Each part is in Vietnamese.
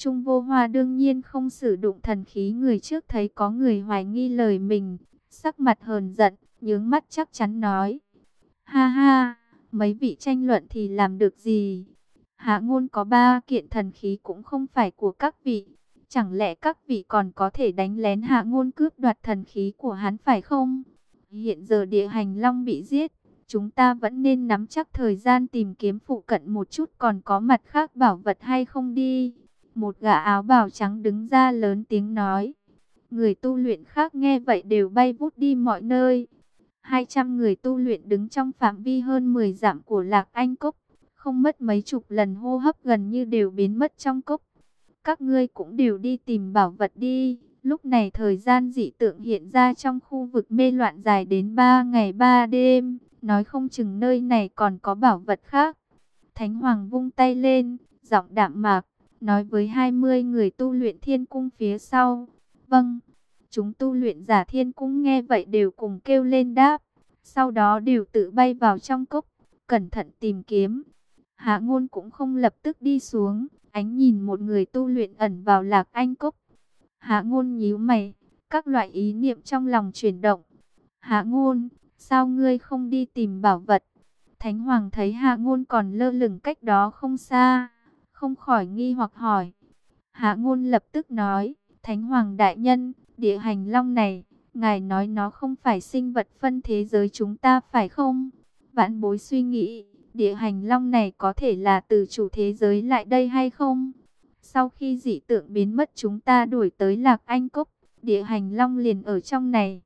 Trung Vô Hoa đương nhiên không sử dụng thần khí, người trước thấy có người hoài nghi lời mình, sắc mặt hờn giận, nhướng mắt chắc chắn nói: ha ha, mấy vị tranh luận thì làm được gì? Hạ Ngôn có 3 kiện thần khí cũng không phải của các vị, chẳng lẽ các vị còn có thể đánh lén Hạ Ngôn cướp đoạt thần khí của hắn phải không? Hiện giờ Địa Hành Long bị giết, chúng ta vẫn nên nắm chắc thời gian tìm kiếm phụ cận một chút còn có mặt khác bảo vật hay không đi. Một gã áo bào trắng đứng ra lớn tiếng nói. Người tu luyện khác nghe vậy đều bay vút đi mọi nơi. 200 người tu luyện đứng trong phạm vi hơn 10 dặm của Lạc Anh Cốc, không mất mấy chục lần hô hấp gần như đều biến mất trong cốc. Các ngươi cũng đều đi tìm bảo vật đi. Lúc này thời gian dị tượng hiện ra trong khu vực mê loạn dài đến 3 ngày 3 đêm, nói không chừng nơi này còn có bảo vật khác. Thánh Hoàng vung tay lên, giọng đạm mạc, nói với 20 người tu luyện thiên cung phía sau. Vâng. Chúng tu luyện giả thiên cung nghe vậy đều cùng kêu lên đáp. Sau đó đều tự bay vào trong cốc, cẩn thận tìm kiếm. Hạ Ngôn cũng không lập tức đi xuống, ánh nhìn một người tu luyện ẩn vào Lạc Anh Cốc. Hạ Ngôn nhíu mày, các loại ý niệm trong lòng chuyển động. Hạ Ngôn, sao ngươi không đi tìm bảo vật? Thánh Hoàng thấy Hạ Ngôn còn lơ lửng cách đó không xa, không khỏi nghi hoặc hỏi. Hạ Ngôn lập tức nói, Thánh Hoàng đại nhân, Địa Hành Long này, ngài nói nó không phải sinh vật phân thế giới chúng ta phải không? Vãn bối suy nghĩ, Địa Hành Long này có thể là từ chủ thế giới lại đây hay không? Sau khi dị tượng biến mất chúng ta đuổi tới Lạc Anh Cốc, Địa Hành Long liền ở trong này.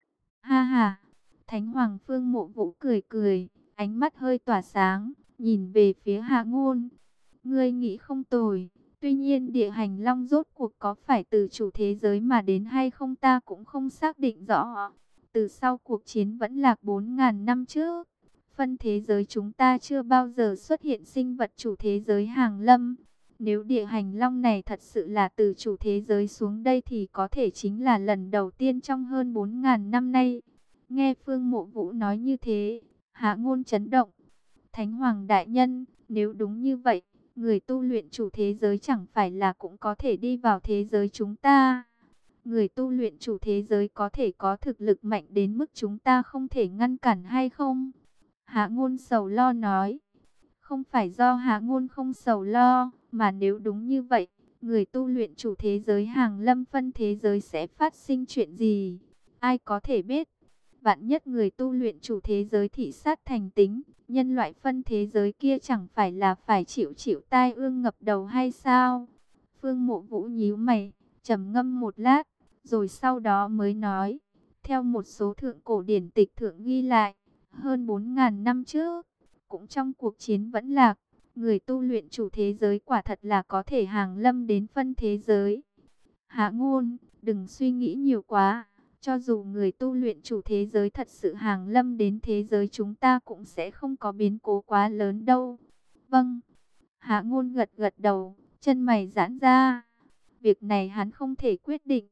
Ha ha, Thánh Hoàng Phương Mộ Vũ cười cười, ánh mắt hơi tỏa sáng, nhìn về phía Hạ Ngôn. Ngươi nghĩ không tồi, tuy nhiên Địa Hành Long rốt cuộc có phải từ chủ thế giới mà đến hay không ta cũng không xác định rõ. Từ sau cuộc chiến vẫn Lạc 4.000 năm trước, phân thế giới chúng ta chưa bao giờ xuất hiện sinh vật chủ thế giới hàng lâm. Nếu Địa Hành Long này thật sự là từ chủ thế giới xuống đây thì có thể chính là lần đầu tiên trong hơn 4.000 năm nay. Nghe Phương Mộ Vũ nói như thế, Hạ Ngôn chấn động. Thánh Hoàng đại nhân, nếu đúng như vậy, người tu luyện chủ thế giới chẳng phải là cũng có thể đi vào thế giới chúng ta? Người tu luyện chủ thế giới có thể có thực lực mạnh đến mức chúng ta không thể ngăn cản hay không? Hạ Ngôn sầu lo nói. Không phải do Hạ Ngôn không sầu lo, mà nếu đúng như vậy, người tu luyện chủ thế giới hàng lâm phân thế giới sẽ phát sinh chuyện gì? Ai có thể biết? Vạn nhất người tu luyện chủ thế giới thị sát thành tính, nhân loại phân thế giới kia chẳng phải là phải chịu tai ương ngập đầu hay sao? Phương Mộ Vũ nhíu mày, trầm ngâm một lát, rồi sau đó mới nói, theo một số thượng cổ điển tịch thượng ghi lại, hơn 4.000 năm trước, cũng trong cuộc chiến vẫn Lạc, người tu luyện chủ thế giới quả thật là có thể hàng lâm đến phân thế giới. Hạ Ngôn, đừng suy nghĩ nhiều quá. Cho dù người tu luyện chủ thế giới thật sự hàng lâm đến thế giới chúng ta cũng sẽ không có biến cố quá lớn đâu. Vâng. Hạ Ngôn gật gật đầu, chân mày giãn ra. Việc này hắn không thể quyết định.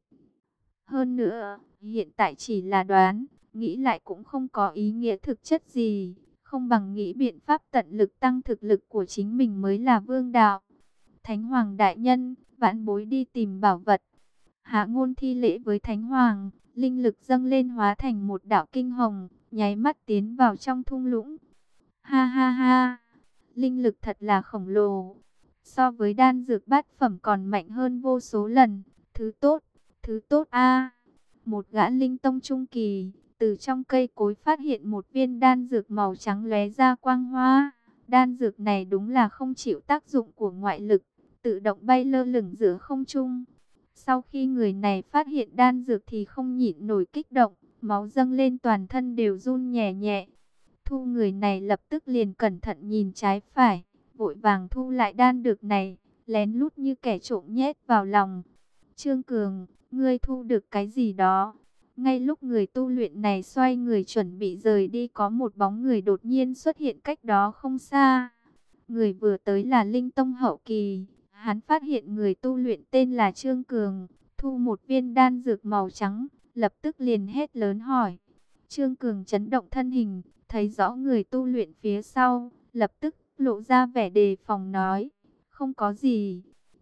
Hơn nữa, hiện tại chỉ là đoán, nghĩ lại cũng không có ý nghĩa thực chất gì. Không bằng nghĩ biện pháp tận lực tăng thực lực của chính mình mới là vương đạo. Thánh Hoàng đại nhân, vãn bối đi tìm bảo vật. Hạ Ngôn thi lễ với Thánh Hoàng, linh lực dâng lên hóa thành một đạo kinh hồng, nháy mắt tiến vào trong thung lũng. Ha ha ha, linh lực thật là khổng lồ, so với đan dược bát phẩm còn mạnh hơn vô số lần, thứ tốt a. Một gã linh tông trung kỳ, từ trong cây cối phát hiện một viên đan dược màu trắng lóe ra quang hoa. Đan dược này đúng là không chịu tác dụng của ngoại lực, tự động bay lơ lửng giữa không trung. Sau khi người này phát hiện đan dược thì không nhịn nổi kích động, máu dâng lên toàn thân đều run nhẹ nhẹ. Thu người này lập tức liền cẩn thận nhìn trái phải, vội vàng thu lại đan dược này, lén lút như kẻ trộm nhét vào lòng. Trương Cường, ngươi thu được cái gì đó? Ngay lúc người tu luyện này xoay người chuẩn bị rời đi có một bóng người đột nhiên xuất hiện cách đó không xa. Người vừa tới là Linh Tông hậu kỳ. Hắn phát hiện người tu luyện tên là Trương Cường, thu một viên đan dược màu trắng, lập tức liền hét lớn hỏi. Trương Cường chấn động thân hình, thấy rõ người tu luyện phía sau, lập tức lộ ra vẻ đề phòng nói, không có gì.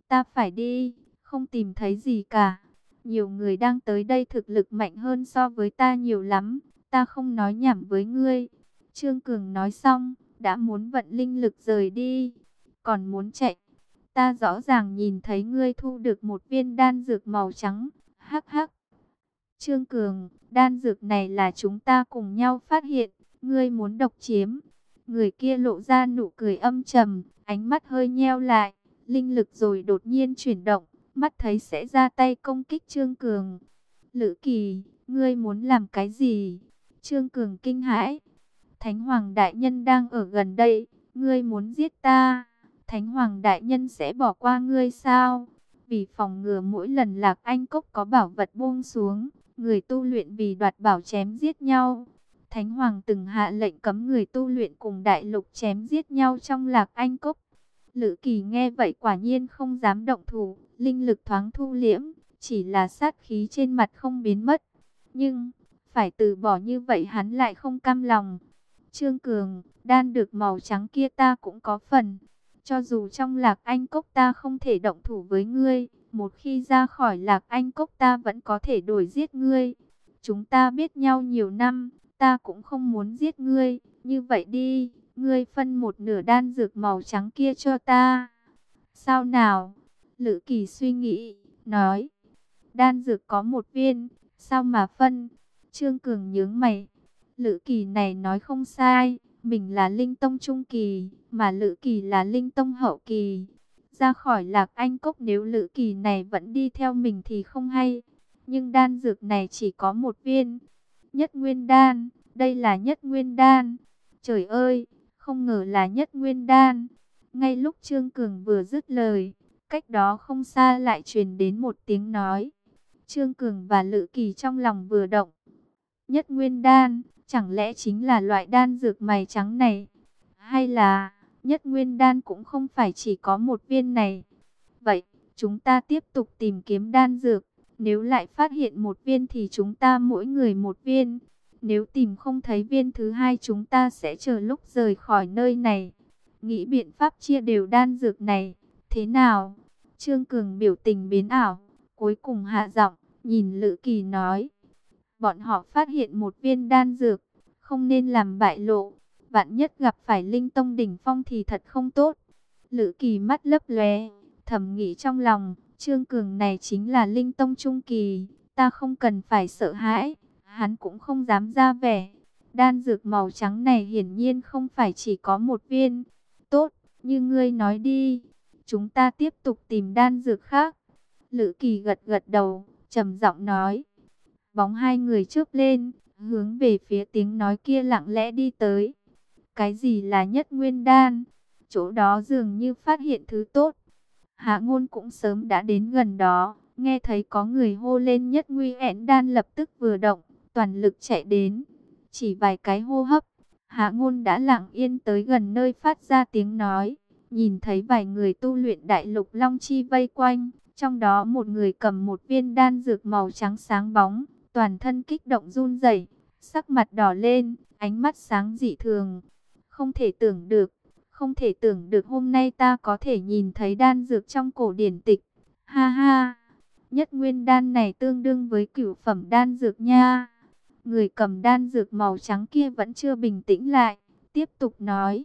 Ta phải đi, không tìm thấy gì cả. Nhiều người đang tới đây thực lực mạnh hơn so với ta nhiều lắm. Ta không nói nhảm với ngươi. Trương Cường nói xong, đã muốn vận linh lực rời đi. Còn muốn chạy. Ta rõ ràng nhìn thấy ngươi thu được một viên đan dược màu trắng. Hắc hắc. Trương Cường, đan dược này là chúng ta cùng nhau phát hiện. Ngươi muốn độc chiếm. Người kia lộ ra nụ cười âm trầm, ánh mắt hơi nheo lại. Linh lực rồi đột nhiên chuyển động, mắt thấy sẽ ra tay công kích Trương Cường. Lữ Kỳ, ngươi muốn làm cái gì? Trương Cường kinh hãi. Thánh Hoàng Đại Nhân đang ở gần đây, ngươi muốn giết ta? Thánh Hoàng Đại Nhân sẽ bỏ qua ngươi sao? Vì phòng ngừa mỗi lần Lạc Anh Cốc có bảo vật buông xuống, người tu luyện vì đoạt bảo chém giết nhau. Thánh Hoàng từng hạ lệnh cấm người tu luyện cùng đại lục chém giết nhau trong Lạc Anh Cốc. Lữ Kỳ nghe vậy quả nhiên không dám động thủ, linh lực thoáng thu liễm, chỉ là sát khí trên mặt không biến mất. Nhưng, phải từ bỏ như vậy hắn lại không cam lòng. Trương Cường, đan được màu trắng kia ta cũng có phần. Cho dù trong Lạc Anh Cốc ta không thể động thủ với ngươi, một khi ra khỏi Lạc Anh Cốc ta vẫn có thể đổi giết ngươi. Chúng ta biết nhau nhiều năm, ta cũng không muốn giết ngươi, như vậy đi. Ngươi phân một nửa đan dược màu trắng kia cho ta. Sao nào? Lữ Kỳ suy nghĩ, nói. Đan dược có một viên, sao mà phân? Trương Cường nhướng mày. Lữ Kỳ này nói không sai, mình là linh tông trung kỳ, mà Lữ Kỳ là linh tông hậu kỳ. Ra khỏi Lạc Anh Cốc nếu Lữ Kỳ này vẫn đi theo mình thì không hay. Nhưng đan dược này chỉ có một viên. Nhất Nguyên Đan, đây là Nhất Nguyên Đan. Trời ơi! Không ngờ là Nhất Nguyên Đan. Ngay lúc Trương Cường vừa dứt lời, cách đó không xa lại truyền đến một tiếng nói. Trương Cường và Lữ Kỳ trong lòng vừa động. Nhất Nguyên Đan, chẳng lẽ chính là loại đan dược mày trắng này? Hay là Nhất Nguyên Đan cũng không phải chỉ có một viên này? Vậy, chúng ta tiếp tục tìm kiếm đan dược. Nếu lại phát hiện một viên thì chúng ta mỗi người một viên. Nếu tìm không thấy viên thứ hai chúng ta sẽ chờ lúc rời khỏi nơi này. Nghĩ biện pháp chia đều đan dược này. Thế nào? Trương Cường biểu tình biến ảo. Cuối cùng hạ giọng, nhìn Lữ Kỳ nói. Bọn họ phát hiện một viên đan dược. Không nên làm bại lộ. Vạn nhất gặp phải linh tông đỉnh phong thì thật không tốt. Lữ Kỳ mắt lấp lóe, thầm nghĩ trong lòng. Trương Cường này chính là linh tông trung kỳ. Ta không cần phải sợ hãi. Hắn cũng không dám ra vẻ. Đan dược màu trắng này hiển nhiên không phải chỉ có một viên. Tốt, như ngươi nói đi. Chúng ta tiếp tục tìm đan dược khác. Lữ Kỳ gật gật đầu, trầm giọng nói. Bóng hai người chớp lên, hướng về phía tiếng nói kia lặng lẽ đi tới. Cái gì là Nhất Nguyên Đan? Chỗ đó dường như phát hiện thứ tốt. Hạ Ngôn cũng sớm đã đến gần đó, nghe thấy có người hô lên Nhất Nguyên Đan lập tức vừa động, toàn lực chạy đến. Chỉ vài cái hô hấp, Hạ Ngôn đã lặng yên tới gần nơi phát ra tiếng nói, nhìn thấy vài người tu luyện đại lục long chi vây quanh, trong đó một người cầm một viên đan dược màu trắng sáng bóng, toàn thân kích động run rẩy, sắc mặt đỏ lên, ánh mắt sáng dị thường. Không thể tưởng được, không thể tưởng được hôm nay ta có thể nhìn thấy đan dược trong cổ điển tịch. Ha ha, Nhất Nguyên Đan này tương đương với cửu phẩm đan dược nha. Người cầm đan dược màu trắng kia vẫn chưa bình tĩnh lại, tiếp tục nói.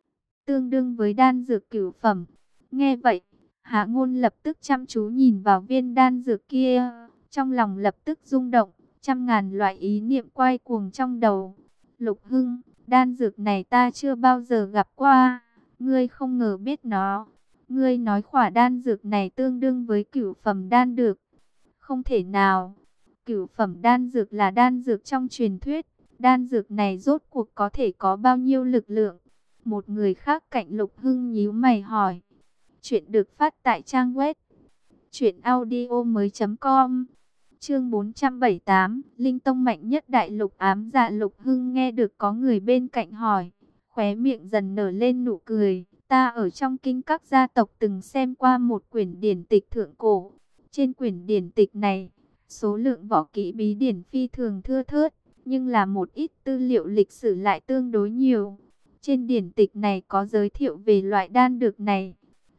Tương đương với đan dược cửu phẩm. Nghe vậy, Hạ Ngôn lập tức chăm chú nhìn vào viên đan dược kia, trong lòng lập tức rung động, trăm ngàn loại ý niệm quay cuồng trong đầu. Lục Hưng, đan dược này ta chưa bao giờ gặp qua, ngươi không ngờ biết nó. Ngươi nói khỏa đan dược này tương đương với cửu phẩm đan dược. Không thể nào. Cửu phẩm đan dược là đan dược trong truyền thuyết. Đan dược này rốt cuộc có thể có bao nhiêu lực lượng? Một người khác cạnh Lục Hưng nhíu mày hỏi. Chuyện được phát tại trang web truyệnaudiomoi.com. Chương 478, Linh Tông mạnh nhất đại lục ám dạ. Lục Hưng nghe được có người bên cạnh hỏi, khóe miệng dần nở lên nụ cười. Ta ở trong kinh các gia tộc từng xem qua một quyển điển tịch thượng cổ. Trên quyển điển tịch này, số lượng võ kỹ bí điển phi thường thưa thớt, nhưng là một ít tư liệu lịch sử lại tương đối nhiều. Trên điển tịch này có giới thiệu về loại đan dược này.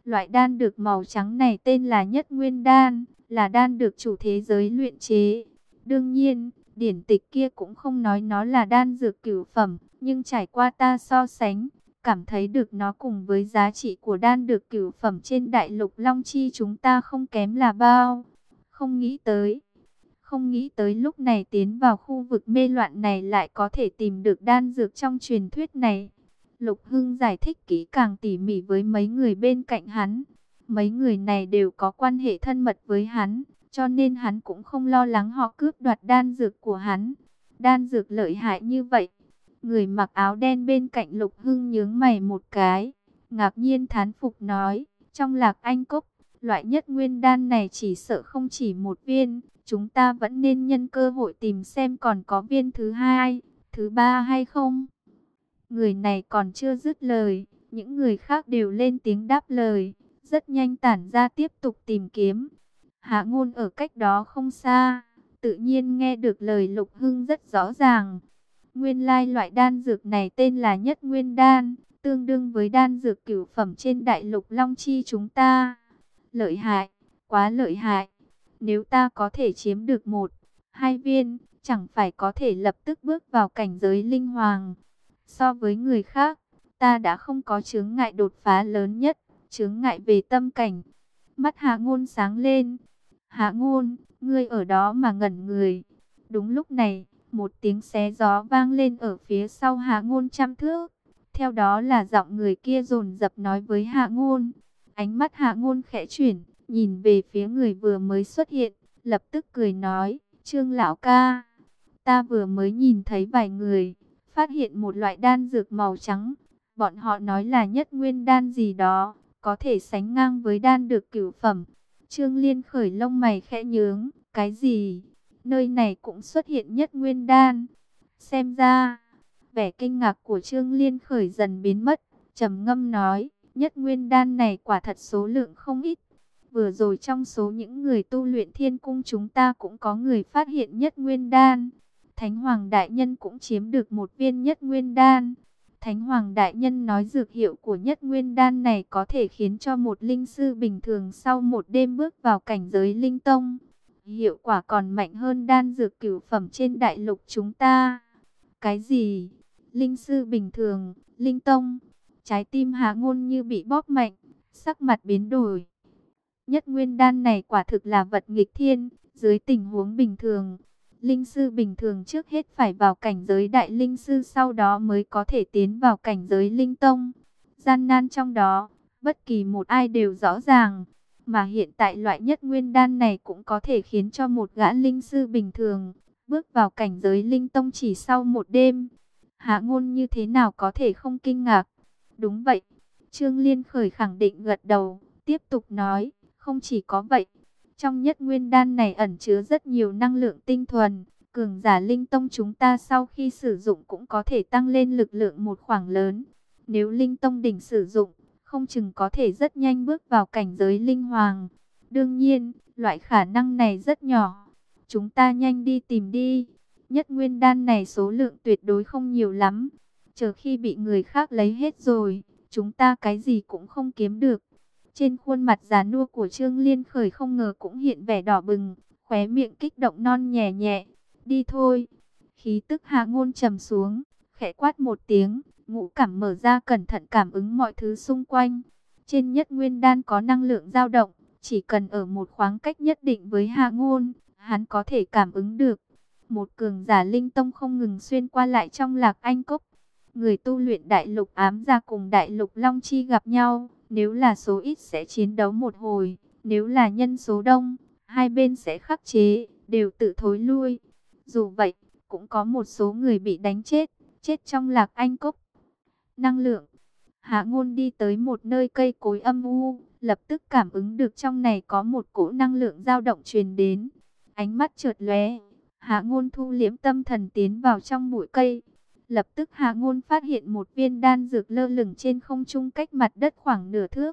Loại đan dược màu trắng này tên là Nhất Nguyên Đan, là đan dược chủ thế giới luyện chế. Đương nhiên, điển tịch kia cũng không nói nó là đan dược cửu phẩm, nhưng trải qua ta so sánh, cảm thấy được nó cùng với giá trị của đan dược cửu phẩm trên đại lục Long Chi chúng ta không kém là bao. Không nghĩ tới, không nghĩ tới lúc này tiến vào khu vực mê loạn này lại có thể tìm được đan dược trong truyền thuyết này. Lục Hưng giải thích kỹ càng tỉ mỉ với mấy người bên cạnh hắn. Mấy người này đều có quan hệ thân mật với hắn, cho nên hắn cũng không lo lắng họ cướp đoạt đan dược của hắn. Đan dược lợi hại như vậy. Người mặc áo đen bên cạnh Lục Hưng nhướng mày một cái, ngạc nhiên thán phục nói, trong Lạc Anh Cốc, loại Nhất Nguyên Đan này chỉ sợ không chỉ một viên, chúng ta vẫn nên nhân cơ hội tìm xem còn có viên thứ hai, thứ ba hay không. Người này còn chưa dứt lời, những người khác đều lên tiếng đáp lời, rất nhanh tản ra tiếp tục tìm kiếm. Hạ Ngôn ở cách đó không xa, tự nhiên nghe được lời Lục Hưng rất rõ ràng. Nguyên lai loại đan dược này tên là Nhất Nguyên Đan, tương đương với đan dược cửu phẩm trên đại lục Long Chi chúng ta. Lợi hại, quá lợi hại. Nếu ta có thể chiếm được 1, 2 viên, chẳng phải có thể lập tức bước vào cảnh giới linh hoàng. So với người khác, ta đã không có chướng ngại đột phá lớn nhất, chướng ngại về tâm cảnh. Mắt Hạ Ngôn sáng lên. Hạ Ngôn, ngươi ở đó mà ngẩn người. Đúng lúc này, một tiếng xé gió vang lên ở phía sau Hạ Ngôn trăm thước. Theo đó là giọng người kia dồn dập nói với Hạ Ngôn. Ánh mắt Hạ Ngôn khẽ chuyển, nhìn về phía người vừa mới xuất hiện, lập tức cười nói, Trương lão ca, ta vừa mới nhìn thấy vài người, phát hiện một loại đan dược màu trắng. Bọn họ nói là Nhất Nguyên Đan gì đó, có thể sánh ngang với đan dược cửu phẩm. Trương Liên khởi lông mày khẽ nhướng, cái gì? Nơi này cũng xuất hiện Nhất Nguyên Đan. Xem ra, vẻ kinh ngạc của Trương Liên khởi dần biến mất, trầm ngâm nói, Nhất Nguyên Đan này quả thật số lượng không ít. Vừa rồi trong số những người tu luyện Thiên Cung chúng ta cũng có người phát hiện Nhất Nguyên Đan. Thánh Hoàng Đại Nhân cũng chiếm được một viên Nhất Nguyên Đan. Thánh Hoàng Đại Nhân nói dược hiệu của Nhất Nguyên Đan này có thể khiến cho một linh sư bình thường sau một đêm bước vào cảnh giới linh tông. Hiệu quả còn mạnh hơn đan dược cửu phẩm trên đại lục chúng ta. Cái gì? Linh sư bình thường, linh tông? Trái tim Hạ Ngôn như bị bóp mạnh, sắc mặt biến đổi. Nhất Nguyên Đan này quả thực là vật nghịch thiên, dưới tình huống bình thường. Linh sư bình thường trước hết phải vào cảnh giới đại linh sư, sau đó mới có thể tiến vào cảnh giới linh tông. Gian nan trong đó, bất kỳ một ai đều rõ ràng. Mà hiện tại loại Nhất Nguyên Đan này cũng có thể khiến cho một gã linh sư bình thường bước vào cảnh giới linh tông chỉ sau một đêm. Hạ Ngôn như thế nào có thể không kinh ngạc? Đúng vậy. Trương Liên khởi khẳng định gật đầu, tiếp tục nói, không chỉ có vậy. Trong Nhất Nguyên Đan này ẩn chứa rất nhiều năng lượng tinh thuần. Cường giả linh tông chúng ta sau khi sử dụng cũng có thể tăng lên lực lượng một khoảng lớn. Nếu linh tông đỉnh sử dụng, không chừng có thể rất nhanh bước vào cảnh giới linh hoàng. Đương nhiên, loại khả năng này rất nhỏ. Chúng ta nhanh đi tìm đi. Nhất Nguyên Đan này số lượng tuyệt đối không nhiều lắm. Chờ khi bị người khác lấy hết rồi, chúng ta cái gì cũng không kiếm được. Trên khuôn mặt già nua của Trương Liên khởi không ngờ cũng hiện vẻ đỏ bừng, khóe miệng kích động non nhẹ nhẹ. Đi thôi. Khí tức Hạ Ngôn trầm xuống, khẽ quát một tiếng, ngũ cảm mở ra cẩn thận cảm ứng mọi thứ xung quanh. Trên Nhất Nguyên Đan có năng lượng dao động, chỉ cần ở một khoảng cách nhất định với Hạ Ngôn, hắn có thể cảm ứng được. Một cường giả linh tông không ngừng xuyên qua lại trong Lạc Anh Cốc. Người tu luyện đại lục ám gia cùng đại lục Long Chi gặp nhau, nếu là số ít sẽ chiến đấu một hồi, nếu là nhân số đông, hai bên sẽ khắc chế, đều tự thối lui. Dù vậy, cũng có một số người bị đánh chết, chết trong Lạc Anh Cốc. Năng lượng. Hạ Ngôn đi tới một nơi cây cối âm u, lập tức cảm ứng được trong này có một cỗ năng lượng dao động truyền đến. Ánh mắt chợt lóe, Hạ Ngôn thu liễm tâm thần tiến vào trong bụi cây. Lập tức Hạ Ngôn phát hiện một viên đan dược lơ lửng trên không trung cách mặt đất khoảng nửa thước.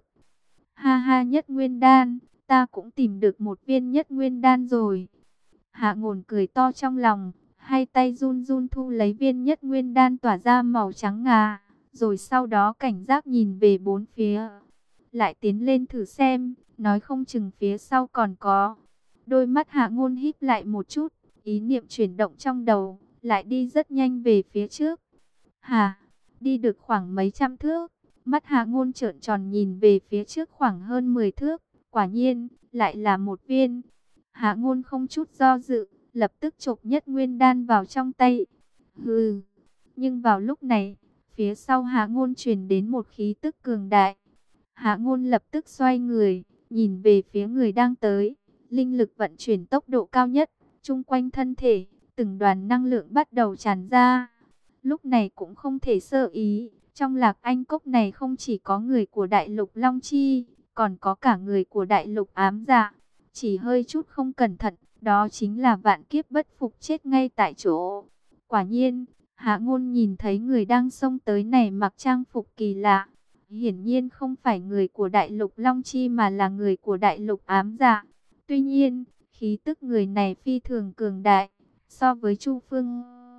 Ha ha, Nhất Nguyên Đan, ta cũng tìm được một viên Nhất Nguyên Đan rồi. Hạ Ngôn cười to trong lòng, hai tay run run thu lấy viên Nhất Nguyên Đan tỏa ra màu trắng ngà, rồi sau đó cảnh giác nhìn về bốn phía. lại tiến lên thử xem, nói không chừng phía sau còn có. Đôi mắt Hạ Ngôn híp lại một chút, ý niệm chuyển động trong đầu, lại đi rất nhanh về phía trước. Hà, đi được khoảng mấy trăm thước, mắt Hạ Ngôn trợn tròn nhìn về phía trước khoảng hơn 10 thước, quả nhiên, lại là một viên. Hạ Ngôn không chút do dự, lập tức chộp nhất nguyên đan vào trong tay. Hừ, nhưng vào lúc này, phía sau Hạ Ngôn truyền đến một khí tức cường đại. Hạ Ngôn lập tức xoay người, nhìn về phía người đang tới. Linh lực vận chuyển tốc độ cao nhất, chung quanh thân thể, từng đoàn năng lượng bắt đầu tràn ra. Lúc này cũng không thể sơ ý, trong Lạc Anh Cốc này không chỉ có người của Đại Lục Long Chi, còn có cả người của Đại Lục Ám Dạ. Chỉ hơi chút không cẩn thận, đó chính là vạn kiếp bất phục chết ngay tại chỗ. Quả nhiên, Hạ Ngôn nhìn thấy người đang xông tới này mặc trang phục kỳ lạ. Hiển nhiên không phải người của Đại Lục Long Chi mà là người của Đại Lục Ám Dạ. Tuy nhiên, khí tức người này phi thường cường đại, so với Chu Phương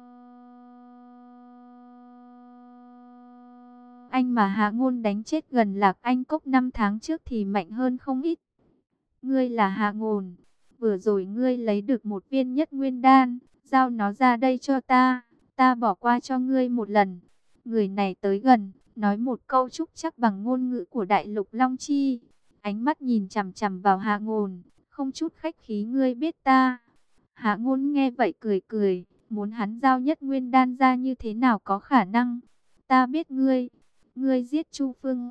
Anh mà Hạ Ngôn đánh chết gần Lạc Anh Cốc 5 tháng trước thì mạnh hơn không ít. Ngươi là Hạ Ngôn, vừa rồi ngươi lấy được một viên nhất nguyên đan, giao nó ra đây cho ta bỏ qua cho ngươi một lần. Người này tới gần, nói một câu chúc chắc bằng ngôn ngữ của Đại Lục Long Chi, ánh mắt nhìn chằm chằm vào Hạ Ngôn, không chút khách khí. Ngươi biết ta? Hạ Ngôn nghe vậy cười cười, muốn hắn giao nhất nguyên đan ra như thế nào có khả năng. Ta biết ngươi giết Chu Phương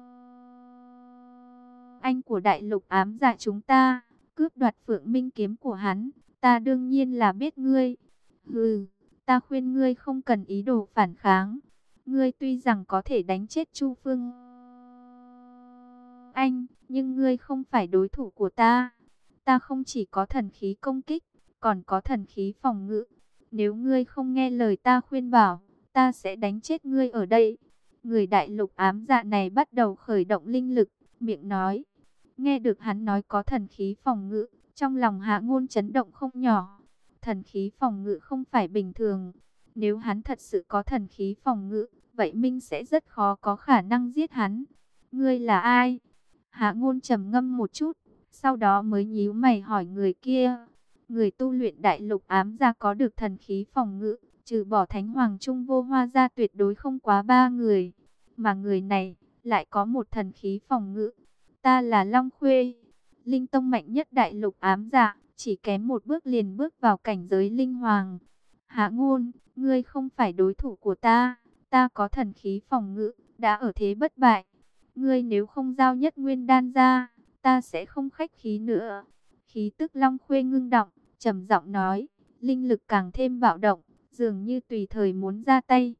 Anh của Đại Lục Ám Dạ chúng ta, cướp đoạt Phượng Minh kiếm của hắn, ta đương nhiên là biết ngươi. Hừ, ta khuyên ngươi không cần ý đồ phản kháng. Ngươi tuy rằng có thể đánh chết Chu Phương Anh, nhưng ngươi không phải đối thủ của ta. Ta không chỉ có thần khí công kích, còn có thần khí phòng ngự. Nếu ngươi không nghe lời ta khuyên bảo, ta sẽ đánh chết ngươi ở đây. Người Đại Lục Ám Dạ này bắt đầu khởi động linh lực, miệng nói. Nghe được hắn nói có thần khí phòng ngự, trong lòng Hạ Ngôn chấn động không nhỏ. Thần khí phòng ngự không phải bình thường. Nếu hắn thật sự có thần khí phòng ngự, vậy Minh sẽ rất khó có khả năng giết hắn. Ngươi là ai? Hạ Ngôn trầm ngâm một chút, sau đó mới nhíu mày hỏi người kia. Người tu luyện Đại Lục Ám Dạ có được thần khí phòng ngự, trừ bỏ Thánh Hoàng Trung Vô Hoa ra tuyệt đối không quá 3 người. Mà người này lại có một thần khí phòng ngự. Ta là Long Khuê, linh tông mạnh nhất Đại Lục Ám Dạ, chỉ kém một bước liền bước vào cảnh giới linh hoàng. Hạ Ngôn, ngươi không phải đối thủ của ta, ta có thần khí phòng ngự, đã ở thế bất bại. Ngươi nếu không giao nhất nguyên đan ra, ta sẽ không khách khí nữa. Khí tức Long Khuê ngưng động, trầm giọng nói, linh lực càng thêm bạo động, dường như tùy thời muốn ra tay.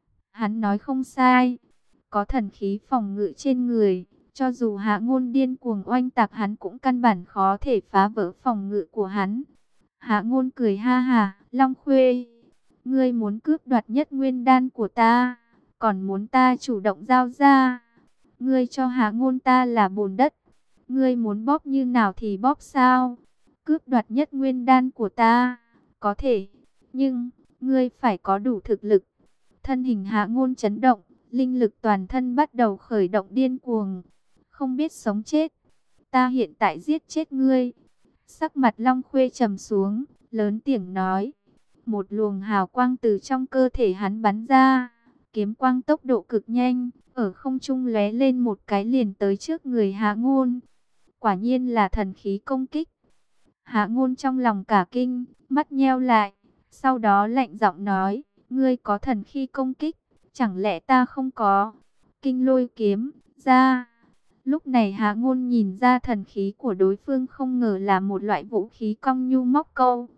Hắn nói không sai, có thần khí phòng ngự trên người, cho dù Hạ Ngôn điên cuồng oanh tạc hắn cũng căn bản khó thể phá vỡ phòng ngự của hắn. Hạ Ngôn cười ha ha, Long Khuê, ngươi muốn cướp đoạt nhất nguyên đan của ta, còn muốn ta chủ động giao ra. Ngươi cho Hạ Ngôn ta là bùn đất, ngươi muốn bóp như nào thì bóp sao? Cướp đoạt nhất nguyên đan của ta, có thể, nhưng ngươi phải có đủ thực lực. Thân hình Hạ Ngôn chấn động, linh lực toàn thân bắt đầu khởi động điên cuồng, không biết sống chết. Ta hiện tại giết chết ngươi. Sắc mặt Long Khuê trầm xuống, lớn tiếng nói. Một luồng hào quang từ trong cơ thể hắn bắn ra, kiếm quang tốc độ cực nhanh, ở không trung lóe lên một cái liền tới trước người Hạ Ngôn. Quả nhiên là thần khí công kích. Hạ Ngôn trong lòng cả kinh, mắt nheo lại, sau đó lạnh giọng nói, ngươi có thần khí công kích, chẳng lẽ ta không có? Kinh Lôi kiếm ra. Lúc này Hạ Ngôn nhìn ra thần khí của đối phương không ngờ là một loại vũ khí cong nhu móc câu.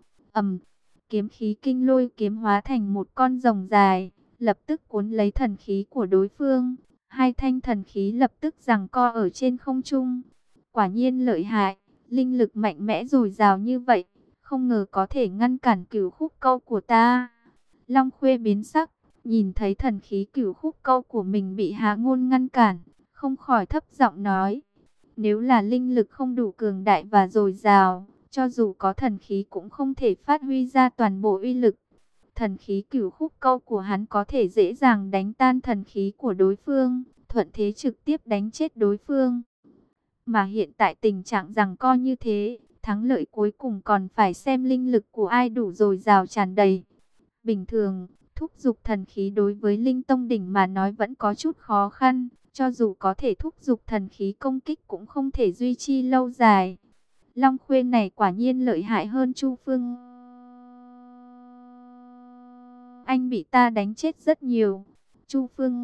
Kiếm khí Kinh Lôi kiếm hóa thành một con rồng dài, lập tức cuốn lấy thần khí của đối phương. Hai thanh thần khí lập tức giằng co ở trên không trung. Quả nhiên lợi hại, linh lực mạnh mẽ dồi dào như vậy, không ngờ có thể ngăn cản Cửu Khúc Câu của ta. Long Khuê biến sắc, nhìn thấy thần khí Cửu Khúc Câu của mình bị Hạ Ngôn ngăn cản, không khỏi thấp giọng nói, nếu là linh lực không đủ cường đại và dồi dào, cho dù có thần khí cũng không thể phát huy ra toàn bộ uy lực. Thần khí Cửu Khúc Câu của hắn có thể dễ dàng đánh tan thần khí của đối phương, thuận thế trực tiếp đánh chết đối phương. Mà hiện tại tình trạng giằng co như thế, thắng lợi cuối cùng còn phải xem linh lực của ai đủ dồi dào tràn đầy. Bình thường, thúc giục thần khí đối với Linh Tông Đỉnh mà nói vẫn có chút khó khăn. Cho dù có thể thúc giục thần khí công kích cũng không thể duy trì lâu dài. Long Khuê này quả nhiên lợi hại hơn Chu Phương. Anh bị ta đánh chết rất nhiều. Chu Phương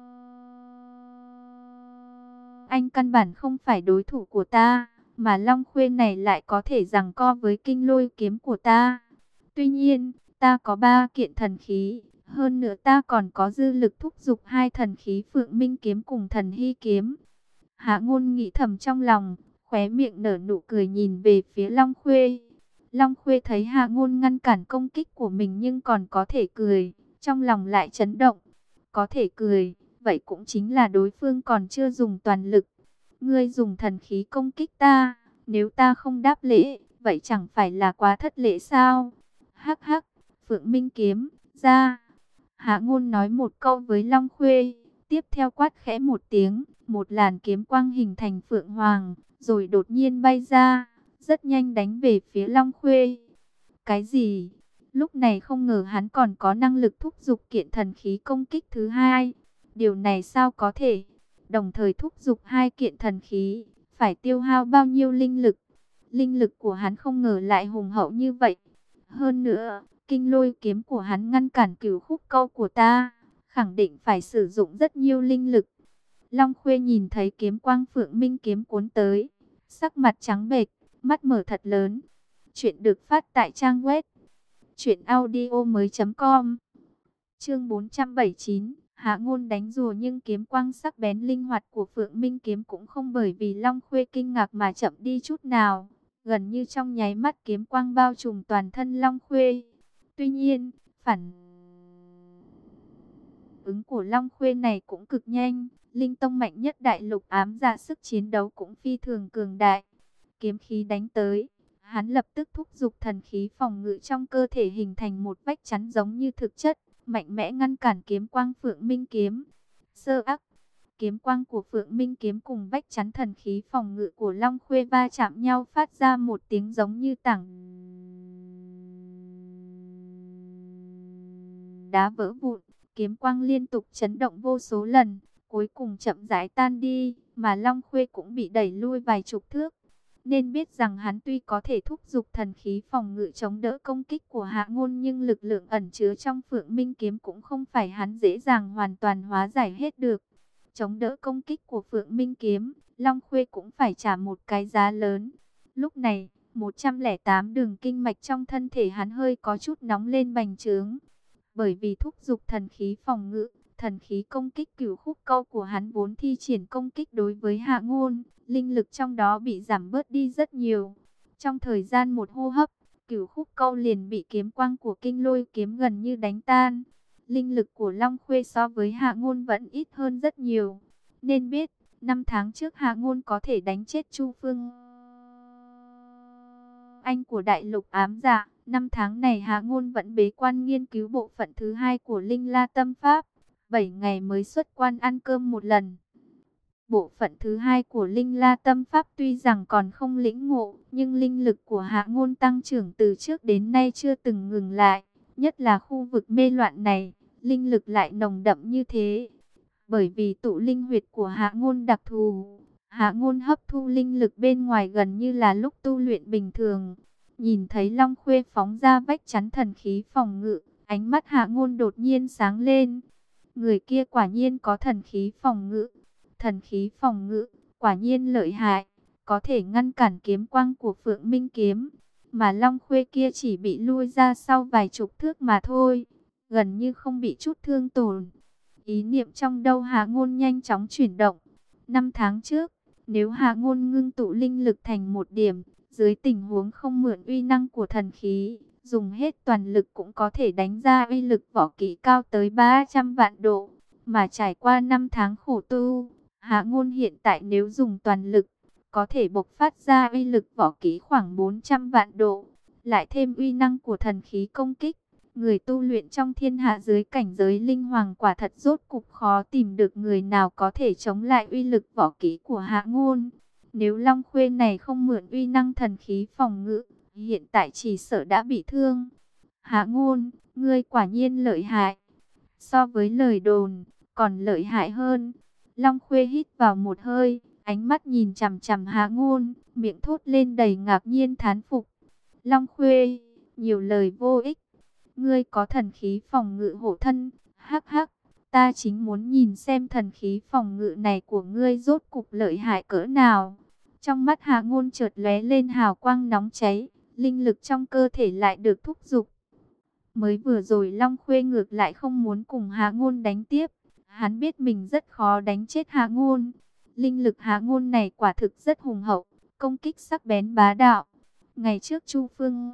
Anh căn bản không phải đối thủ của ta, mà Long Khuê này lại có thể giằng co với kinh lôi kiếm của ta. Tuy nhiên, ta có 3 kiện thần khí, hơn nữa ta còn có dư lực thúc giục 2 thần khí Phượng Minh kiếm cùng Thần Hy kiếm. Hạ Ngôn nghĩ thầm trong lòng, khóe miệng nở nụ cười nhìn về phía Long Khuê. Long Khuê thấy Hạ Ngôn ngăn cản công kích của mình nhưng còn có thể cười, trong lòng lại chấn động. Có thể cười, vậy cũng chính là đối phương còn chưa dùng toàn lực. Ngươi dùng thần khí công kích ta, nếu ta không đáp lễ, vậy chẳng phải là quá thất lễ sao? Hắc hắc, Phượng Minh kiếm, ra. Hạ Ngôn nói một câu với Long Khuê, tiếp theo quát khẽ một tiếng, một làn kiếm quang hình thành Phượng Hoàng, rồi đột nhiên bay ra, rất nhanh đánh về phía Long Khuê. Cái gì? Lúc này không ngờ hắn còn có năng lực thúc giục kiện thần khí công kích thứ hai. Điều này sao có thể? Đồng thời thúc giục 2 kiện thần khí, phải tiêu hao bao nhiêu linh lực? Linh lực của hắn không ngờ lại hùng hậu như vậy. Hơn nữa, kinh lôi kiếm của hắn ngăn cản cửu khúc câu của ta, khẳng định phải sử dụng rất nhiều linh lực. Long Khuê nhìn thấy kiếm quang Phượng Minh kiếm cuốn tới, sắc mặt trắng bệch, mắt mở thật lớn. Chuyện được phát tại trang web truyệnaudiomoi.com. Chương 479, Hạ Ngôn đánh rùa nhưng kiếm quang sắc bén linh hoạt của Phượng Minh kiếm cũng không bởi vì Long Khuê kinh ngạc mà chậm đi chút nào. Gần như trong nháy mắt kiếm quang bao trùm toàn thân Long Khuê. Tuy nhiên, phản ứng của Long Khuê này cũng cực nhanh. Linh tông mạnh nhất đại lục ám dạ sức chiến đấu cũng phi thường cường đại. Kiếm khí đánh tới, hắn lập tức thúc giục thần khí phòng ngự trong cơ thể hình thành một vách chắn giống như thực chất, mạnh mẽ ngăn cản kiếm quang Phượng Minh kiếm. Sơ ắc, kiếm quang của Phượng Minh kiếm cùng vách chắn thần khí phòng ngự của Long Khuê va chạm nhau phát ra một tiếng giống như tảng đá vỡ vụn. Kiếm quang liên tục chấn động vô số lần, cuối cùng chậm rãi tan đi, mà Long Khuê cũng bị đẩy lui vài chục thước. Nên biết rằng hắn tuy có thể thúc giục thần khí phòng ngự chống đỡ công kích của Hạ Ngôn, nhưng lực lượng ẩn chứa trong Phượng Minh kiếm cũng không phải hắn dễ dàng hoàn toàn hóa giải hết được. Chống đỡ công kích của Phượng Minh kiếm, Long Khuê cũng phải trả một cái giá lớn. Lúc này, 108 đường kinh mạch trong thân thể hắn hơi có chút nóng lên bành trướng. Bởi vì thúc giục thần khí phòng ngự, thần khí công kích cửu khúc câu của hắn vốn thi triển công kích đối với Hạ Ngôn, linh lực trong đó bị giảm bớt đi rất nhiều. Trong thời gian một hô hấp, cửu khúc câu liền bị kiếm quang của kinh lôi kiếm gần như đánh tan. Linh lực của Long Khuê so với Hạ Ngôn vẫn ít hơn rất nhiều. Nên biết, 5 tháng trước Hạ Ngôn có thể đánh chết Chu Phương Anh của đại lục ám dạ. 5 tháng này Hạ Ngôn vẫn bế quan nghiên cứu bộ phận thứ 2 của Linh La Tâm Pháp. 7 ngày mới xuất quan ăn cơm một lần. Bộ phận thứ 2 của Linh La Tâm Pháp tuy rằng còn không lĩnh ngộ, nhưng linh lực của Hạ Ngôn tăng trưởng từ trước đến nay chưa từng ngừng lại. Nhất là khu vực mê loạn này, linh lực lại nồng đậm như thế. Bởi vì tụ linh huyệt của Hạ Ngôn đặc thù, Hạ Ngôn hấp thu linh lực bên ngoài gần như là lúc tu luyện bình thường. Nhìn thấy Long Khuê phóng ra vách chắn thần khí phòng ngự, ánh mắt Hạ Ngôn đột nhiên sáng lên. Người kia quả nhiên có thần khí phòng ngự. Thần khí phòng ngự, quả nhiên lợi hại, có thể ngăn cản kiếm quang của Phượng Minh kiếm. Mà Long Khuê kia chỉ bị lui ra sau vài chục thước mà thôi, gần như không bị chút thương tổn. Ý niệm trong đầu Hạ Ngôn nhanh chóng chuyển động. 5 tháng trước, nếu Hạ Ngôn ngưng tụ linh lực thành một điểm, dưới tình huống không mượn uy năng của thần khí, dùng hết toàn lực cũng có thể đánh ra uy lực võ kỹ cao tới 300 vạn độ. Mà trải qua 5 tháng khổ tu, Hạ Ngôn hiện tại nếu dùng toàn lực, có thể bộc phát ra uy lực võ kỹ khoảng 400 vạn độ. Lại thêm uy năng của thần khí công kích, người tu luyện trong thiên hạ dưới cảnh giới linh hoàng quả thật rốt cục khó tìm được người nào có thể chống lại uy lực võ kỹ của Hạ Ngôn. Nếu Long Khuê này không mượn uy năng thần khí phòng ngự, hiện tại chỉ sợ đã bị thương. Hạ Ngôn, ngươi quả nhiên lợi hại. So với lời đồn, còn lợi hại hơn. Long Khuê hít vào một hơi, ánh mắt nhìn chằm chằm Hạ Ngôn, miệng thốt lên đầy ngạc nhiên thán phục. Long Khuê, nhiều lời vô ích. Ngươi có thần khí phòng ngự hộ thân, hắc hắc. Ta chính muốn nhìn xem thần khí phòng ngự này của ngươi rốt cục lợi hại cỡ nào. Trong mắt Hạ Ngôn chợt lóe lên hào quang nóng cháy, linh lực trong cơ thể lại được thúc giục. Mới vừa rồi Long Khuê ngược lại không muốn cùng Hạ Ngôn đánh tiếp. Hắn biết mình rất khó đánh chết Hạ Ngôn. Linh lực Hạ Ngôn này quả thực rất hùng hậu, công kích sắc bén bá đạo. Ngày trước Chu Phương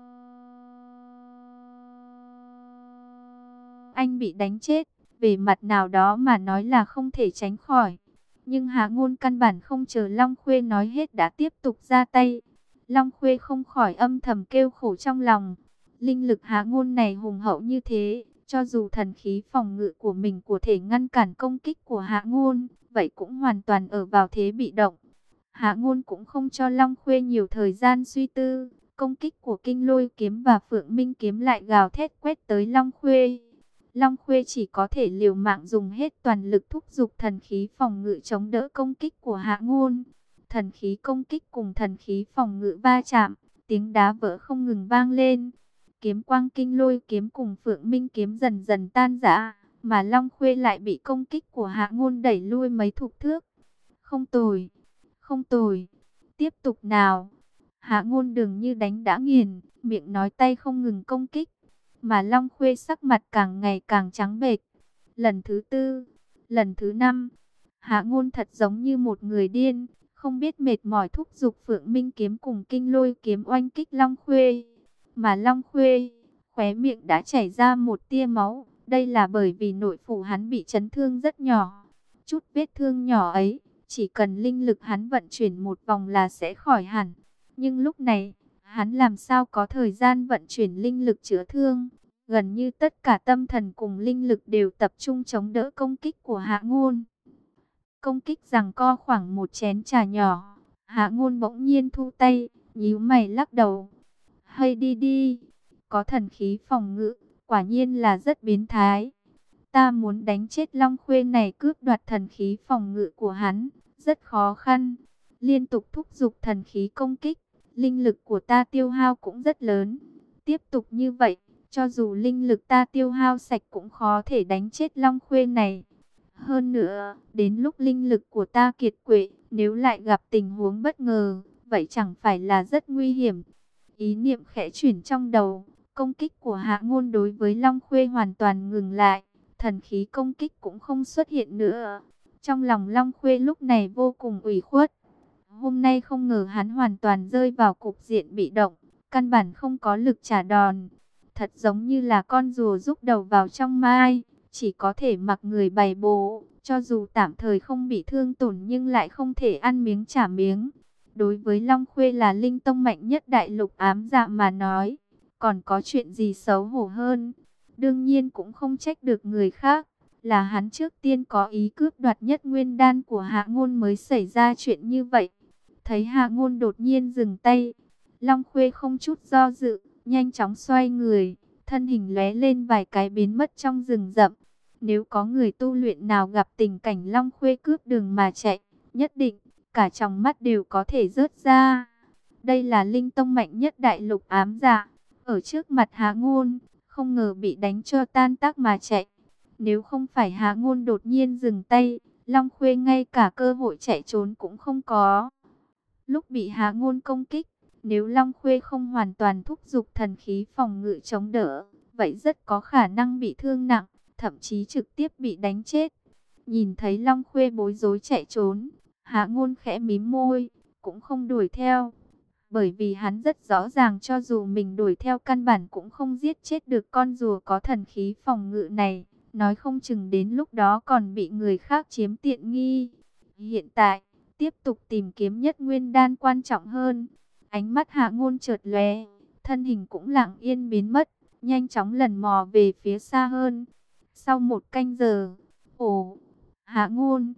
Anh bị đánh chết, về mặt nào đó mà nói là không thể tránh khỏi. Nhưng Hạ Ngôn căn bản không chờ Long Khuê nói hết đã tiếp tục ra tay. Long Khuê không khỏi âm thầm kêu khổ trong lòng. Linh lực Hạ Ngôn này hùng hậu như thế, cho dù thần khí phòng ngự của mình có thể ngăn cản công kích của Hạ Ngôn, vậy cũng hoàn toàn ở vào thế bị động. Hạ Ngôn cũng không cho Long Khuê nhiều thời gian suy tư, công kích của Kinh Lôi kiếm và Phượng Minh kiếm lại gào thét quét tới Long Khuê. Long Khuê chỉ có thể liều mạng dùng hết toàn lực thúc giục thần khí phòng ngự chống đỡ công kích của Hạ Ngôn. Thần khí công kích cùng thần khí phòng ngự va chạm, tiếng đá vỡ không ngừng vang lên. Kiếm quang Kinh Lôi kiếm cùng Phượng Minh kiếm dần dần tan rã, mà Long Khuê lại bị công kích của Hạ Ngôn đẩy lui mấy thục thước. Không tồi, không tồi, tiếp tục nào. Hạ Ngôn dường như đánh đã nghiền, miệng nói tay không ngừng công kích, mà Long Khuê sắc mặt càng ngày càng trắng bệch. Lần thứ tư, lần thứ năm, Hạ Ngôn thật giống như một người điên, không biết mệt mỏi thúc giục Phượng Minh kiếm cùng Kinh Lôi kiếm oanh kích Long Khuê. Mà Long Khuê, khóe miệng đã chảy ra một tia máu, đây là bởi vì nội phủ hắn bị chấn thương rất nhỏ. Chút vết thương nhỏ ấy, chỉ cần linh lực hắn vận chuyển một vòng là sẽ khỏi hẳn. Nhưng lúc này, hắn làm sao có thời gian vận chuyển linh lực chữa thương? Gần như tất cả tâm thần cùng linh lực đều tập trung chống đỡ công kích của Hạ Ngôn. Công kích giằng co khoảng một chén trà nhỏ, Hạ Ngôn bỗng nhiên thu tay, nhíu mày lắc đầu. Hay đi đi, có thần khí phòng ngự, quả nhiên là rất biến thái. Ta muốn đánh chết Long Khuê này cướp đoạt thần khí phòng ngự của hắn, rất khó khăn. Liên tục thúc giục thần khí công kích, linh lực của ta tiêu hao cũng rất lớn. Tiếp tục như vậy, cho dù linh lực ta tiêu hao sạch cũng khó thể đánh chết Long Khuê này. Hơn nữa, đến lúc linh lực của ta kiệt quệ, nếu lại gặp tình huống bất ngờ, vậy chẳng phải là rất nguy hiểm. Ý niệm khẽ chuyển trong đầu, công kích của Hạ Ngôn đối với Long Khuê hoàn toàn ngừng lại, thần khí công kích cũng không xuất hiện nữa. Trong lòng Long Khuê lúc này vô cùng ủy khuất. Hôm nay không ngờ hắn hoàn toàn rơi vào cục diện bị động, căn bản không có lực trả đòn. Thật giống như là con rùa rúc đầu vào trong mai, chỉ có thể mặc người bày bố, cho dù tạm thời không bị thương tổn nhưng lại không thể ăn miếng trả miếng. Đối với Long Khuê là linh tông mạnh nhất đại lục ám dạ mà nói, còn có chuyện gì xấu hổ hơn? Đương nhiên cũng không trách được người khác, là hắn trước tiên có ý cướp đoạt nhất nguyên đan của Hạ Ngôn mới xảy ra chuyện như vậy. Thấy Hạ Ngôn đột nhiên dừng tay, Long Khuê không chút do dự, nhanh chóng xoay người, thân hình lóe lên vài cái biến mất trong rừng rậm. Nếu có người tu luyện nào gặp tình cảnh Long Khuê cướp đường mà chạy, nhất định cả tròng mắt đều có thể rớt ra. Đây là linh tông mạnh nhất đại lục ám dạ, ở trước mặt Hạ Ngôn, không ngờ bị đánh cho tan tác mà chạy. Nếu không phải Hạ Ngôn đột nhiên dừng tay, Long Khuê ngay cả cơ hội chạy trốn cũng không có. Lúc bị Hạ Ngôn công kích, nếu Long Khuê không hoàn toàn thúc giục thần khí phòng ngự chống đỡ, vậy rất có khả năng bị thương nặng, thậm chí trực tiếp bị đánh chết. Nhìn thấy Long Khuê bối rối chạy trốn, Hạ Ngôn khẽ mím môi, cũng không đuổi theo. Bởi vì hắn rất rõ ràng cho dù mình đuổi theo căn bản cũng không giết chết được con rùa có thần khí phòng ngự này. Nói không chừng đến lúc đó còn bị người khác chiếm tiện nghi. Hiện tại, tiếp tục tìm kiếm nhất nguyên đan quan trọng hơn. Ánh mắt Hạ Ngôn chợt lóe, thân hình cũng lặng yên biến mất, nhanh chóng lần mò về phía xa hơn. Sau một canh giờ, Hạ Ngôn,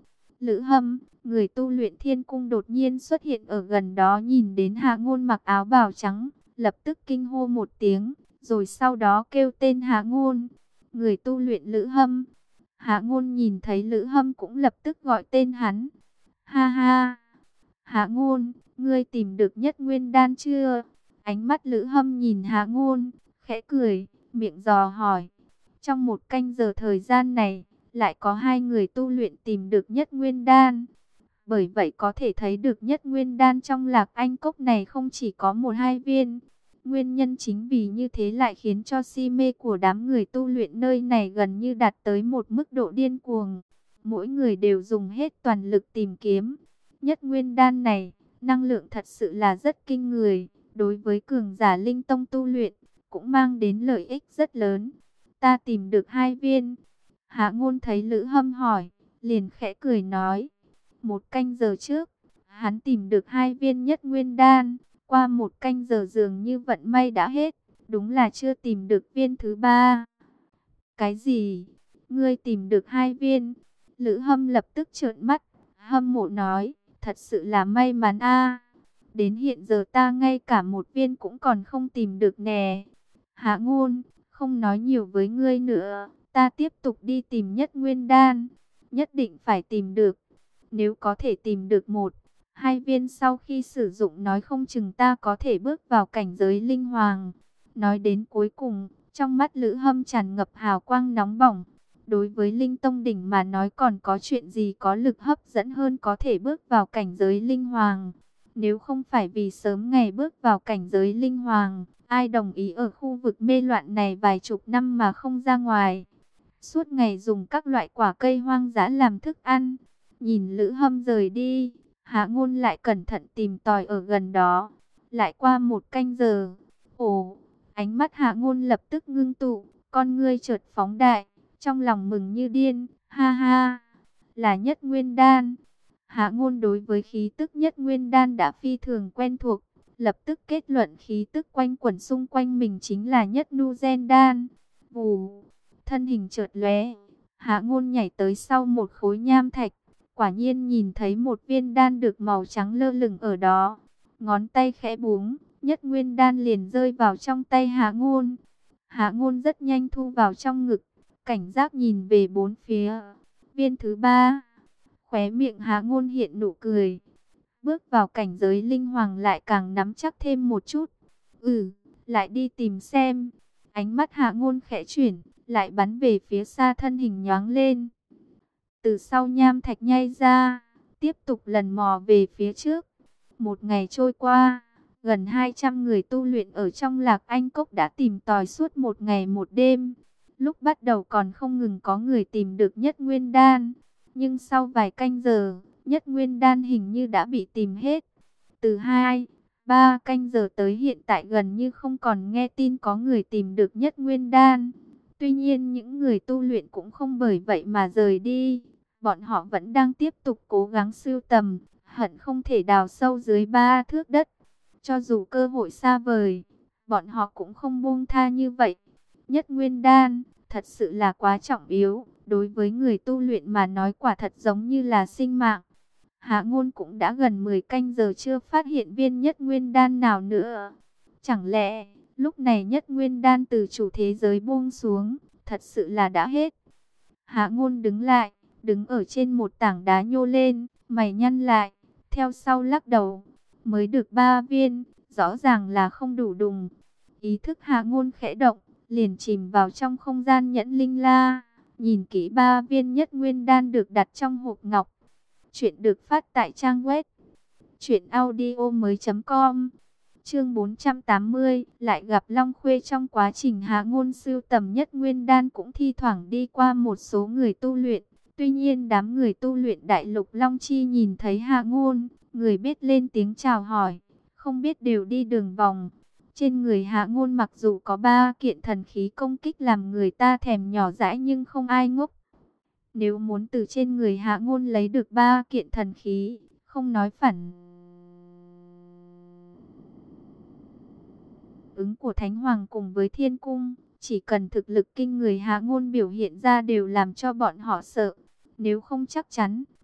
Lữ Hâm, người tu luyện thiên cung đột nhiên xuất hiện ở gần đó, nhìn đến Hạ Ngôn mặc áo bào trắng, lập tức kinh hô một tiếng, rồi sau đó kêu tên Hạ Ngôn. Người tu luyện Lữ Hâm. Hạ Ngôn nhìn thấy Lữ Hâm cũng lập tức gọi tên hắn. Ha ha, Hạ Ngôn, ngươi tìm được Nhất Nguyên Đan chưa? Ánh mắt Lữ Hâm nhìn Hạ Ngôn, khẽ cười, miệng dò hỏi. Trong một canh giờ thời gian này, lại có hai người tu luyện tìm được Nhất Nguyên Đan. Bởi vậy có thể thấy được Nhất Nguyên Đan trong Lạc Anh Cốc này không chỉ có một hai viên. Nguyên nhân chính vì như thế lại khiến cho si mê của đám người tu luyện nơi này gần như đạt tới một mức độ điên cuồng. Mỗi người đều dùng hết toàn lực tìm kiếm. Nhất Nguyên Đan này, năng lượng thật sự là rất kinh người. Đối với cường giả linh tông tu luyện, cũng mang đến lợi ích rất lớn. Ta tìm được hai viên. Hạ Ngôn thấy Lữ Hâm hỏi, liền khẽ cười nói. Một canh giờ trước, hắn tìm được hai viên Nhất Nguyên Đan. Qua một canh giờ dường như vận may đã hết. Đúng là chưa tìm được viên thứ ba. Cái gì? Ngươi tìm được hai viên? Lữ Hâm lập tức trợn mắt, hâm mộ nói. Thật sự là may mắn a. Đến hiện giờ ta ngay cả một viên cũng còn không tìm được nè. Hạ Ngôn, không nói nhiều với ngươi nữa. Ta tiếp tục đi tìm Nhất Nguyên Đan. Nhất định phải tìm được. Nếu có thể tìm được một, hai viên sau khi sử dụng nói không chừng ta có thể bước vào cảnh giới linh hoàng. Nói đến cuối cùng, trong mắt Lữ Hâm tràn ngập hào quang nóng bỏng. Đối với Linh Tông Đỉnh mà nói còn có chuyện gì có lực hấp dẫn hơn có thể bước vào cảnh giới linh hoàng. Nếu không phải vì sớm ngày bước vào cảnh giới linh hoàng, ai đồng ý ở khu vực mê loạn này vài chục năm mà không ra ngoài. Suốt ngày dùng các loại quả cây hoang dã làm thức ăn. Nhìn Lữ Hâm rời đi, Hạ Ngôn lại cẩn thận tìm tòi ở gần đó. Lại qua một canh giờ. Ồ, ánh mắt Hạ Ngôn lập tức ngưng tụ, con ngươi chợt phóng đại, trong lòng mừng như điên. Ha ha, là Nhất Nguyên Đan. Hạ Ngôn đối với khí tức Nhất Nguyên Đan đã phi thường quen thuộc, lập tức kết luận khí tức quanh quẩn xung quanh mình chính là Nhất Nu Gen Đan. Vù, thân hình chợt lóe, Hạ Ngôn nhảy tới sau một khối nham thạch, quả nhiên nhìn thấy một viên đan được màu trắng lơ lửng ở đó. Ngón tay khẽ búng, Nhất Nguyên Đan liền rơi vào trong tay Hạ Ngôn. Hạ Ngôn rất nhanh thu vào trong ngực, cảnh giác nhìn về bốn phía. Viên thứ ba. Khóe miệng Hạ Ngôn hiện nụ cười. Bước vào cảnh giới linh hoàng lại càng nắm chắc thêm một chút. Lại đi tìm xem. Ánh mắt Hạ Ngôn khẽ chuyển, lại bắn về phía xa, thân hình nhoáng lên. Từ sau nham thạch nhai ra, tiếp tục lần mò về phía trước. Một ngày trôi qua, gần 200 người tu luyện ở trong Lạc Anh Cốc đã tìm tòi suốt một ngày một đêm. Lúc bắt đầu còn không ngừng có người tìm được Nhất Nguyên Đan. Nhưng sau vài canh giờ, Nhất Nguyên Đan hình như đã bị tìm hết. Từ 2, 3 canh giờ tới hiện tại gần như không còn nghe tin có người tìm được Nhất Nguyên Đan. Tuy nhiên những người tu luyện cũng không bởi vậy mà rời đi. Bọn họ vẫn đang tiếp tục cố gắng sưu tầm, hận không thể đào sâu dưới 3 thước đất. Cho dù cơ hội xa vời, bọn họ cũng không buông tha như vậy. Nhất Nguyên Đan, thật sự là quá trọng yếu. Đối với người tu luyện mà nói quả thật giống như là sinh mạng. Hạ Ngôn cũng đã gần 10 canh giờ chưa phát hiện viên Nhất Nguyên Đan nào nữa. Chẳng lẽ, lúc này Nhất Nguyên Đan từ chủ thế giới buông xuống, thật sự là đã hết. Hạ Ngôn đứng lại, đứng ở trên một tảng đá nhô lên, mày nhăn lại, theo sau lắc đầu. Mới được 3 viên, rõ ràng là không đủ đùng. Ý thức Hạ Ngôn khẽ động, liền chìm vào trong không gian nhẫn linh la. Nhìn kỹ 3 viên Nhất Nguyên Đan được đặt trong hộp ngọc. Chuyện được phát tại trang web truyệnaudiomoi.com. Chương 480, lại gặp Long Khuê. Trong quá trình Hạ Ngôn sưu tầm Nhất Nguyên Đan cũng thi thoảng đi qua một số người tu luyện. Tuy nhiên đám người tu luyện Đại Lục Long Chi nhìn thấy Hạ Ngôn, người biết lên tiếng chào hỏi, không biết đều đi đường vòng. Trên người Hạ Ngôn mặc dù có 3 kiện thần khí công kích làm người ta thèm nhỏ dãi nhưng không ai ngốc. Nếu muốn từ trên người Hạ Ngôn lấy được 3 kiện thần khí, không nói phản ứng của Thánh Hoàng cùng với Thiên Cung, chỉ cần thực lực kinh người Hạ Ngôn biểu hiện ra đều làm cho bọn họ sợ. Nếu không chắc chắn,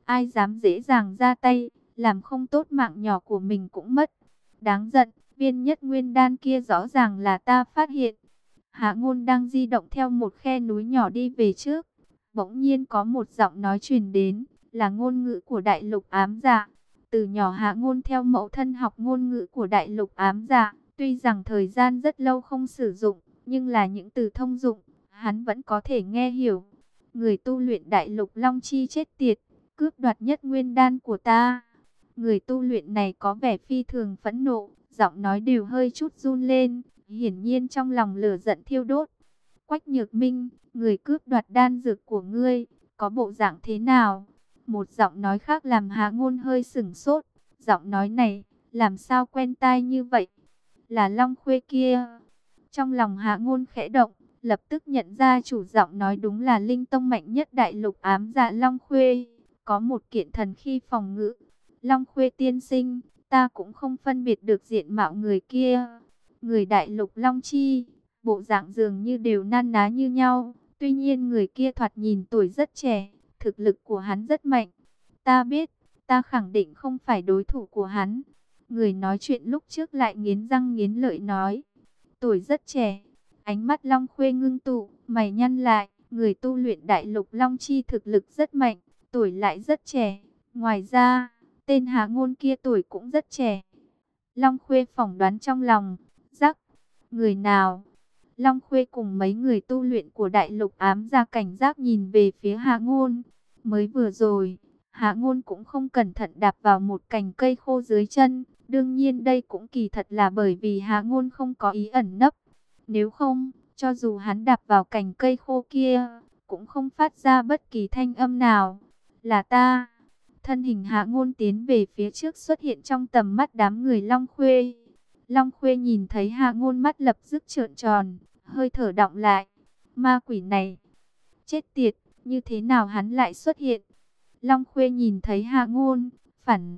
ai dám dễ dàng ra tay, làm không tốt mạng nhỏ của mình cũng mất. Đáng giận, viên nhất nguyên đan kia rõ ràng là ta phát hiện. Hạ Ngôn đang di động theo một khe núi nhỏ đi về trước. Bỗng nhiên có một giọng nói truyền đến, là ngôn ngữ của đại lục ám dạ. Từ nhỏ Hạ Ngôn theo mẫu thân học ngôn ngữ của đại lục ám dạ. Tuy rằng thời gian rất lâu không sử dụng, nhưng là những từ thông dụng, hắn vẫn có thể nghe hiểu. Người tu luyện đại lục Long Chi chết tiệt, cướp đoạt nhất nguyên đan của ta. Người tu luyện này có vẻ phi thường phẫn nộ, giọng nói đều hơi chút run lên, hiển nhiên trong lòng lửa giận thiêu đốt. Quách Nhược Minh, người cướp đoạt đan dược của ngươi, có bộ dạng thế nào? Một giọng nói khác làm Hạ Ngôn hơi sửng sốt, giọng nói này, làm sao quen tai như vậy? Là Long Khuê kia. Trong lòng Hạ Ngôn khẽ động, lập tức nhận ra chủ giọng nói đúng là linh tông mạnh nhất đại lục ám dạ Long Khuê, có một kiện thần khí phòng ngự. Long Khuê tiên sinh, ta cũng không phân biệt được diện mạo người kia. Người đại lục Long Chi, bộ dạng dường như đều nan ná như nhau. Tuy nhiên người kia thoạt nhìn tuổi rất trẻ, thực lực của hắn rất mạnh. Ta biết, ta khẳng định không phải đối thủ của hắn. Người nói chuyện lúc trước lại nghiến răng nghiến lợi nói. Tuổi rất trẻ, ánh mắt Long Khuê ngưng tụ, mày nhăn lại. Người tu luyện đại lục Long Chi thực lực rất mạnh, tuổi lại rất trẻ. Ngoài ra, tên Hạ Ngôn kia tuổi cũng rất trẻ. Long Khuê phỏng đoán trong lòng, rắc, người nào? Long Khuê cùng mấy người tu luyện của đại lục ám ra cảnh giác nhìn về phía Hạ Ngôn. Mới vừa rồi, Hạ Ngôn cũng không cẩn thận đạp vào một cành cây khô dưới chân. Đương nhiên đây cũng kỳ thật là bởi vì Hạ Ngôn không có ý ẩn nấp. Nếu không, cho dù hắn đạp vào cành cây khô kia, cũng không phát ra bất kỳ thanh âm nào. Là ta. Thân hình Hạ Ngôn tiến về phía trước xuất hiện trong tầm mắt đám người Long Khuê. Long Khuê nhìn thấy Hạ Ngôn mắt lập tức trợn tròn, hơi thở đọng lại. Ma quỷ này, chết tiệt, như thế nào hắn lại xuất hiện? Long Khuê nhìn thấy Hạ Ngôn, phản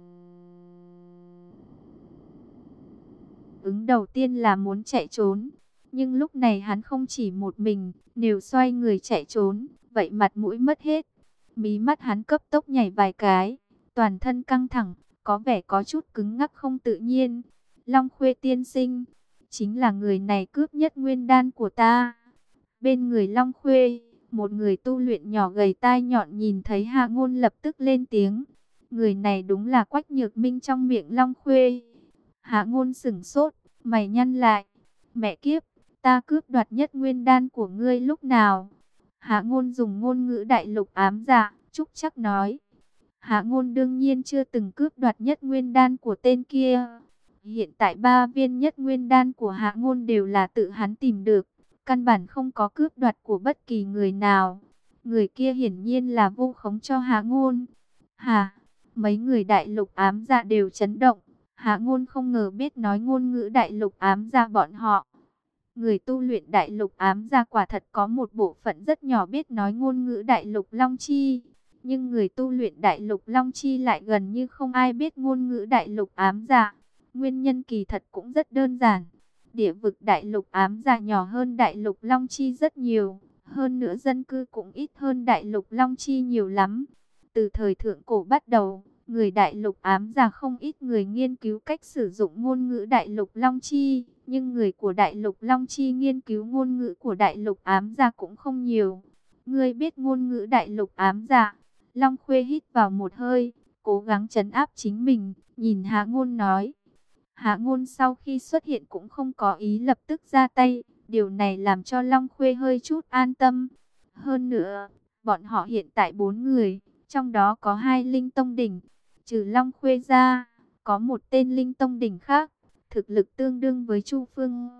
ứng đầu tiên là muốn chạy trốn. Nhưng lúc này hắn không chỉ một mình, nếu xoay người chạy trốn, vậy mặt mũi mất hết. Mí mắt hắn cấp tốc nhảy vài cái, toàn thân căng thẳng, có vẻ có chút cứng ngắc không tự nhiên. Long Khuê tiên sinh, chính là người này cướp nhất nguyên đan của ta. Bên người Long Khuê, một người tu luyện nhỏ gầy tai nhọn nhìn thấy Hạ Ngôn lập tức lên tiếng. Người này đúng là Quách Nhược Minh trong miệng Long Khuê. Hạ Ngôn sửng sốt, mày nhăn lại. Mẹ kiếp, ta cướp đoạt nhất nguyên đan của ngươi lúc nào? Hạ Ngôn dùng ngôn ngữ đại lục ám dạ, trúc chắc nói. Hạ Ngôn đương nhiên chưa từng cướp đoạt nhất nguyên đan của tên kia. Hiện tại 3 viên nhất nguyên đan của Hạ Ngôn đều là tự hắn tìm được, căn bản không có cướp đoạt của bất kỳ người nào. Người kia hiển nhiên là vu khống cho Hạ Ngôn. Hả? Mấy người đại lục ám dạ đều chấn động. Hạ Ngôn không ngờ biết nói ngôn ngữ đại lục ám dạ bọn họ. Người tu luyện đại lục ám dạ quả thật có một bộ phận rất nhỏ biết nói ngôn ngữ đại lục Long Chi. Nhưng người tu luyện đại lục Long Chi lại gần như không ai biết ngôn ngữ đại lục ám dạ. Nguyên nhân kỳ thật cũng rất đơn giản. Địa vực đại lục ám dạ nhỏ hơn đại lục Long Chi rất nhiều. Hơn nữa dân cư cũng ít hơn đại lục Long Chi nhiều lắm. Từ thời thượng cổ bắt đầu, người đại lục ám dạ không ít người nghiên cứu cách sử dụng ngôn ngữ đại lục Long Chi. Nhưng người của đại lục Long Chi nghiên cứu ngôn ngữ của đại lục ám dạ cũng không nhiều. Ngươi biết ngôn ngữ đại lục ám dạ? Long Khuê hít vào một hơi, cố gắng trấn áp chính mình, nhìn Hạ Ngôn nói. Hạ Ngôn sau khi xuất hiện cũng không có ý lập tức ra tay, điều này làm cho Long Khuê hơi chút an tâm. Hơn nữa, bọn họ hiện tại 4 người, trong đó có 2 linh tông đỉnh, trừ Long Khuê ra, có một tên linh tông đỉnh khác, thực lực tương đương với Chu Phương.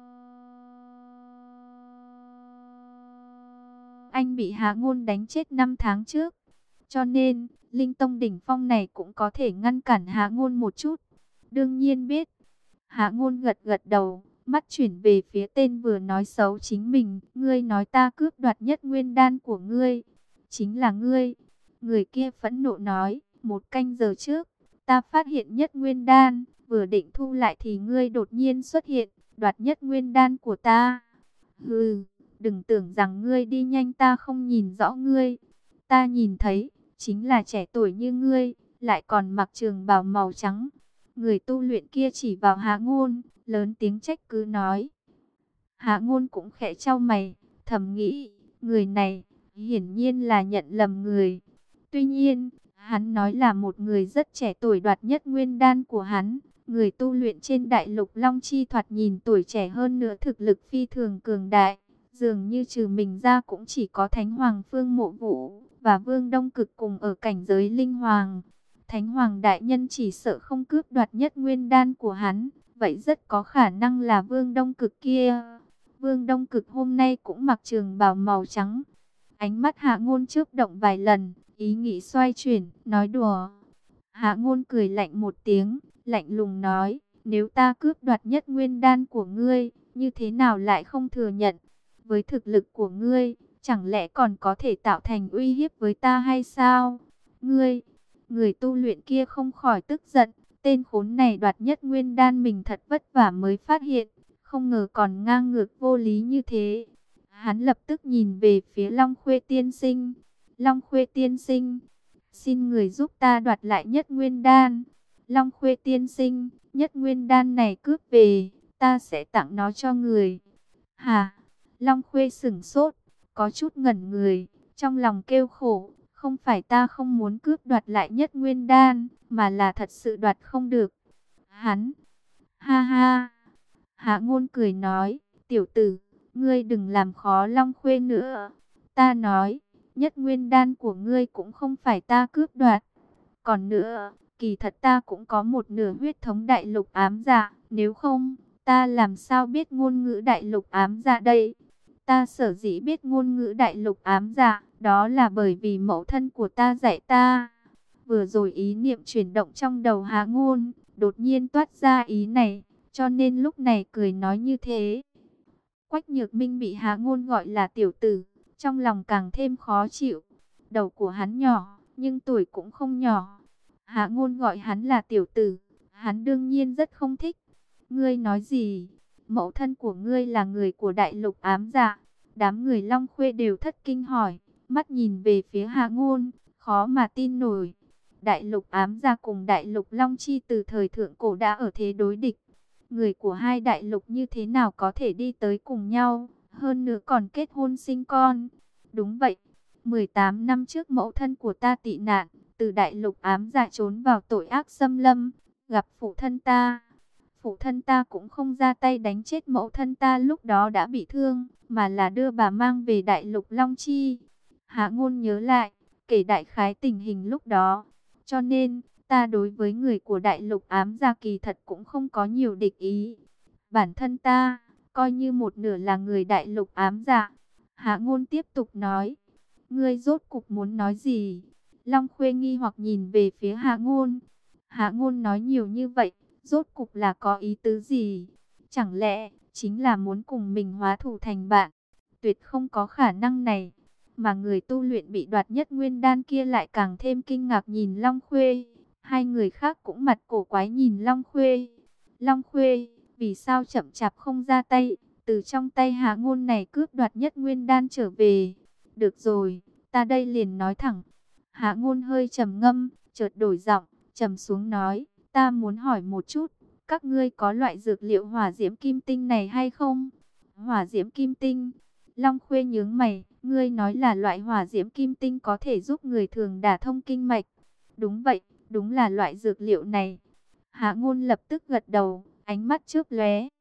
Anh bị Hạ Ngôn đánh chết 5 tháng trước, cho nên linh tông đỉnh phong này cũng có thể ngăn cản Hạ Ngôn một chút. Đương nhiên biết. Hạ Ngôn gật gật đầu, mắt chuyển về phía tên vừa nói xấu chính mình. Ngươi nói ta cướp đoạt nhất nguyên đan của ngươi. Chính là ngươi. Người kia phẫn nộ nói, 1 canh giờ trước, ta phát hiện nhất nguyên đan. Vừa định thu lại thì ngươi đột nhiên xuất hiện, đoạt nhất nguyên đan của ta. Hừ, đừng tưởng rằng ngươi đi nhanh ta không nhìn rõ ngươi. Ta nhìn thấy, chính là trẻ tuổi như ngươi, lại còn mặc trường bào màu trắng. Người tu luyện kia chỉ vào Hạ Ngôn, lớn tiếng trách cứ nói. Hạ Ngôn cũng khẽ chau mày, thầm nghĩ, người này hiển nhiên là nhận lầm người. Tuy nhiên, hắn nói là một người rất trẻ tuổi đoạt nhất nguyên đan của hắn. Người tu luyện trên đại lục Long Chi thoạt nhìn tuổi trẻ hơn nữa, thực lực phi thường cường đại. Dường như trừ mình ra cũng chỉ có Thánh Hoàng Phương Mộ Vũ và Vương Đông Cực cùng ở cảnh giới linh hoàng. Thánh Hoàng đại nhân chỉ sợ không cướp đoạt nhất nguyên đan của hắn, vậy rất có khả năng là Vương Đông Cực kia. Vương Đông Cực hôm nay cũng mặc trường bào màu trắng. Ánh mắt Hạ Ngôn chớp động vài lần, ý nghĩ xoay chuyển, nói đùa. Hạ Ngôn cười lạnh một tiếng, lạnh lùng nói, nếu ta cướp đoạt nhất nguyên đan của ngươi, như thế nào lại không thừa nhận? Với thực lực của ngươi, chẳng lẽ còn có thể tạo thành uy hiếp với ta hay sao? Người tu luyện kia không khỏi tức giận, tên khốn này đoạt nhất nguyên đan mình thật vất vả mới phát hiện, không ngờ còn ngang ngược vô lý như thế. Hắn lập tức nhìn về phía Long Khuê tiên sinh. Long Khuê tiên sinh, xin người giúp ta đoạt lại nhất nguyên đan. Long Khuê tiên sinh, nhất nguyên đan này cướp về, ta sẽ tặng nó cho người. Hả? Long Khuê sửng sốt, có chút ngẩn người, trong lòng kêu khổ. Không phải ta không muốn cướp đoạt lại nhất nguyên đan, mà là thật sự đoạt không được. Hắn, ha ha. Hạ Ngôn cười nói, tiểu tử, ngươi đừng làm khó Long Khuê nữa. Ta nói, nhất nguyên đan của ngươi cũng không phải ta cướp đoạt. Còn nữa, kỳ thật ta cũng có một nửa huyết thống đại lục ám dạ. Nếu không, ta làm sao biết ngôn ngữ đại lục ám dạ đây? Ta sở dĩ biết ngôn ngữ đại lục ám dạ, đó là bởi vì mẫu thân của ta dạy ta. Vừa rồi ý niệm chuyển động trong đầu Hạ Ngôn, đột nhiên toát ra ý này, cho nên lúc này cười nói như thế. Quách Nhược Minh bị Hạ Ngôn gọi là tiểu tử, trong lòng càng thêm khó chịu. Đầu của hắn nhỏ, nhưng tuổi cũng không nhỏ. Hạ Ngôn gọi hắn là tiểu tử, hắn đương nhiên rất không thích. Ngươi nói gì? Mẫu thân của ngươi là người của đại lục ám dạ. Đám người Long Khuê đều thất kinh hỏi, mắt nhìn về phía Hạ Ngôn, khó mà tin nổi. Đại lục ám dạ cùng đại lục Long Chi từ thời thượng cổ đã ở thế đối địch. Người của hai đại lục như thế nào có thể đi tới cùng nhau, hơn nữa còn kết hôn sinh con. Đúng vậy, 18 năm trước mẫu thân của ta tị nạn, từ đại lục ám dạ trốn vào tội ác xâm lâm, gặp phụ thân ta. Phụ thân ta cũng không ra tay đánh chết mẫu thân ta lúc đó đã bị thương, mà là đưa bà mang về đại lục Long Chi. Hạ Ngôn nhớ lại, kể đại khái tình hình lúc đó. Cho nên, ta đối với người của đại lục ám dạ kỳ thật cũng không có nhiều địch ý. Bản thân ta, coi như một nửa là người đại lục ám dạ. Hạ Ngôn tiếp tục nói, ngươi rốt cục muốn nói gì? Long Khuê nghi hoặc nhìn về phía Hạ Ngôn. Hạ Ngôn nói nhiều như vậy, rốt cục là có ý tứ gì? Chẳng lẽ chính là muốn cùng mình hóa thù thành bạn? Tuyệt không có khả năng này. Mà người tu luyện bị đoạt nhất nguyên đan kia lại càng thêm kinh ngạc nhìn Long Khuê. Hai người khác cũng mặt cổ quái nhìn Long Khuê. Long Khuê, vì sao chậm chạp không ra tay, từ trong tay Hạ Ngôn này cướp đoạt nhất nguyên đan trở về? Được rồi, ta đây liền nói thẳng. Hạ Ngôn hơi trầm ngâm, chợt đổi giọng, trầm xuống nói, ta muốn hỏi một chút, các ngươi có loại dược liệu hỏa diễm kim tinh này hay không? Hỏa diễm kim tinh? Long Khuê nhướng mày, ngươi nói là loại hỏa diễm kim tinh có thể giúp người thường đả thông kinh mạch. Đúng vậy, đúng là loại dược liệu này. Hạ Ngôn lập tức gật đầu, ánh mắt chớp lóe,